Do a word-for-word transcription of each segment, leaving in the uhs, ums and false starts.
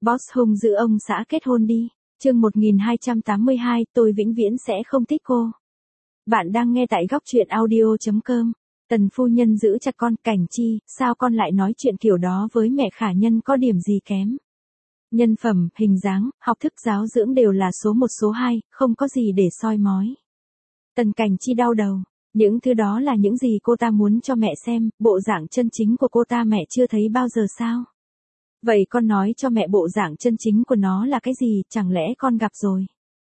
Boss hung dữ ông xã kết hôn đi. Chương một nghìn hai trăm tám mươi hai, tôi vĩnh viễn sẽ không thích cô. Bạn đang nghe tại góc truyện audio chấm com. Tần phu nhân giữ chặt con, Cảnh Chi, sao con lại nói chuyện kiểu đó với mẹ Khả Nhân, có điểm gì kém? Nhân phẩm, hình dáng, học thức, giáo dưỡng đều là số một số hai, không có gì để soi mói. Tần Cảnh Chi đau đầu. Những thứ đó là những gì cô ta muốn cho mẹ xem, bộ dạng chân chính của cô ta mẹ chưa thấy bao giờ sao? Vậy con nói cho mẹ bộ dạng chân chính của nó là cái gì, chẳng lẽ con gặp rồi?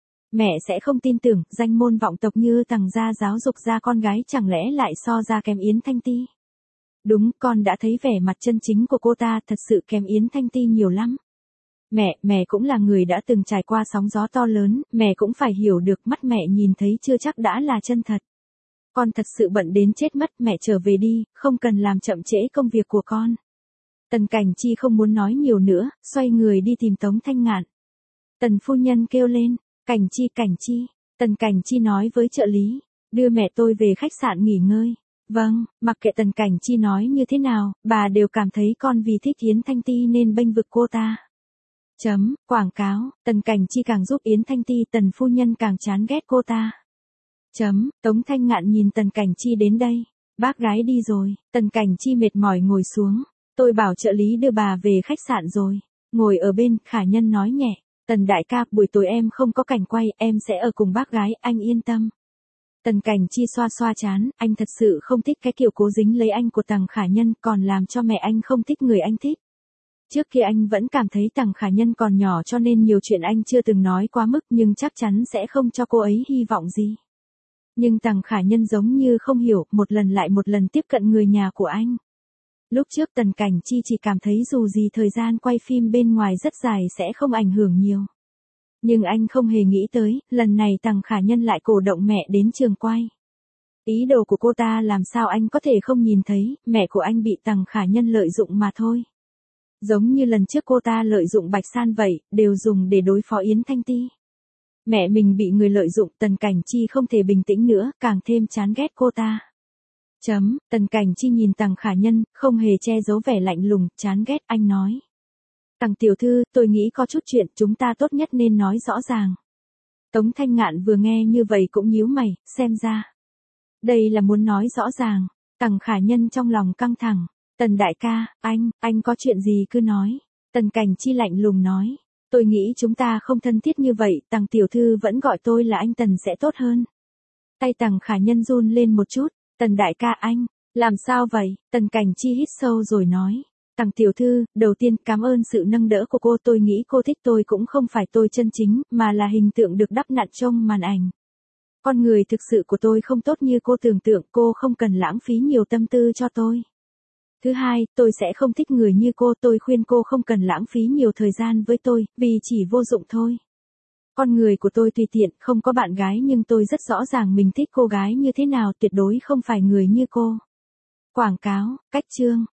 Mẹ sẽ không tin tưởng, danh môn vọng tộc như Tằng gia giáo dục ra con gái chẳng lẽ lại so ra kém Yến Thanh Ti? Đúng, con đã thấy vẻ mặt chân chính của cô ta, thật sự kém Yến Thanh Ti nhiều lắm. Mẹ, mẹ cũng là người đã từng trải qua sóng gió to lớn, mẹ cũng phải hiểu được, mắt mẹ nhìn thấy chưa chắc đã là chân thật. Con thật sự bận đến chết mất, mẹ trở về đi, không cần làm chậm trễ công việc của con. Tần Cảnh Chi không muốn nói nhiều nữa, xoay người đi tìm Tống Thanh Ngạn. Tần phu nhân kêu lên, Cảnh Chi, Cảnh Chi. Tần Cảnh Chi nói với trợ lý, đưa mẹ tôi về khách sạn nghỉ ngơi. Vâng, mặc kệ Tần Cảnh Chi nói như thế nào, bà đều cảm thấy con vì thích Yến Thanh Ti nên bênh vực cô ta. Chấm, quảng cáo, Tần Cảnh Chi càng giúp Yến Thanh Ti, Tần phu nhân càng chán ghét cô ta. Chấm, Tống Thanh Ngạn nhìn Tần Cảnh Chi đến đây. Bác gái đi rồi, Tần Cảnh Chi mệt mỏi ngồi xuống. Tôi bảo trợ lý đưa bà về khách sạn rồi. Ngồi ở bên, Khả Nhân nói nhẹ. Tần đại ca, buổi tối em không có cảnh quay, em sẽ ở cùng bác gái, anh yên tâm. Tần Cảnh Chi xoa xoa chán, anh thật sự không thích cái kiểu cố dính lấy anh của Tằng Khả Nhân, còn làm cho mẹ anh không thích người anh thích. Trước kia anh vẫn cảm thấy Tằng Khả Nhân còn nhỏ cho nên nhiều chuyện anh chưa từng nói quá mức, nhưng chắc chắn sẽ không cho cô ấy hy vọng gì. Nhưng Tằng Khả Nhân giống như không hiểu, một lần lại một lần tiếp cận người nhà của anh. Lúc trước Tần Cảnh Chi chỉ cảm thấy dù gì thời gian quay phim bên ngoài rất dài sẽ không ảnh hưởng nhiều. Nhưng anh không hề nghĩ tới, lần này Tằng Khả Nhân lại cổ động mẹ đến trường quay. Ý đồ của cô ta làm sao anh có thể không nhìn thấy, mẹ của anh bị Tằng Khả Nhân lợi dụng mà thôi. Giống như lần trước cô ta lợi dụng Bạch San vậy, đều dùng để đối phó Yến Thanh Ti. Mẹ mình bị người lợi dụng, Tần Cảnh Chi không thể bình tĩnh nữa, càng thêm chán ghét cô ta. Chấm, Tần Cảnh Chi nhìn Tằng Khả Nhân, không hề che giấu vẻ lạnh lùng, chán ghét, anh nói. Tằng tiểu thư, tôi nghĩ có chút chuyện, chúng ta tốt nhất nên nói rõ ràng. Tống Thanh Ngạn vừa nghe như vậy cũng nhíu mày, xem ra. Đây là muốn nói rõ ràng. Tằng Khả Nhân trong lòng căng thẳng. Tần đại ca, anh, anh có chuyện gì cứ nói. Tần Cảnh Chi lạnh lùng nói. Tôi nghĩ chúng ta không thân thiết như vậy, Tằng tiểu thư vẫn gọi tôi là anh Tần sẽ tốt hơn. Tay Tằng Khả Nhân run lên một chút. Tần đại ca anh, làm sao vậy? Tần Cảnh Chi hít sâu rồi nói. Tằng tiểu thư, đầu tiên cảm ơn sự nâng đỡ của cô, tôi nghĩ cô thích tôi cũng không phải tôi chân chính, mà là hình tượng được đắp nặn trong màn ảnh. Con người thực sự của tôi không tốt như cô tưởng tượng, cô không cần lãng phí nhiều tâm tư cho tôi. Thứ hai, tôi sẽ không thích người như cô, tôi khuyên cô không cần lãng phí nhiều thời gian với tôi, vì chỉ vô dụng thôi. Con người của tôi tùy tiện, không có bạn gái nhưng tôi rất rõ ràng mình thích cô gái như thế nào, tuyệt đối không phải người như cô. Quảng cáo, cách chương,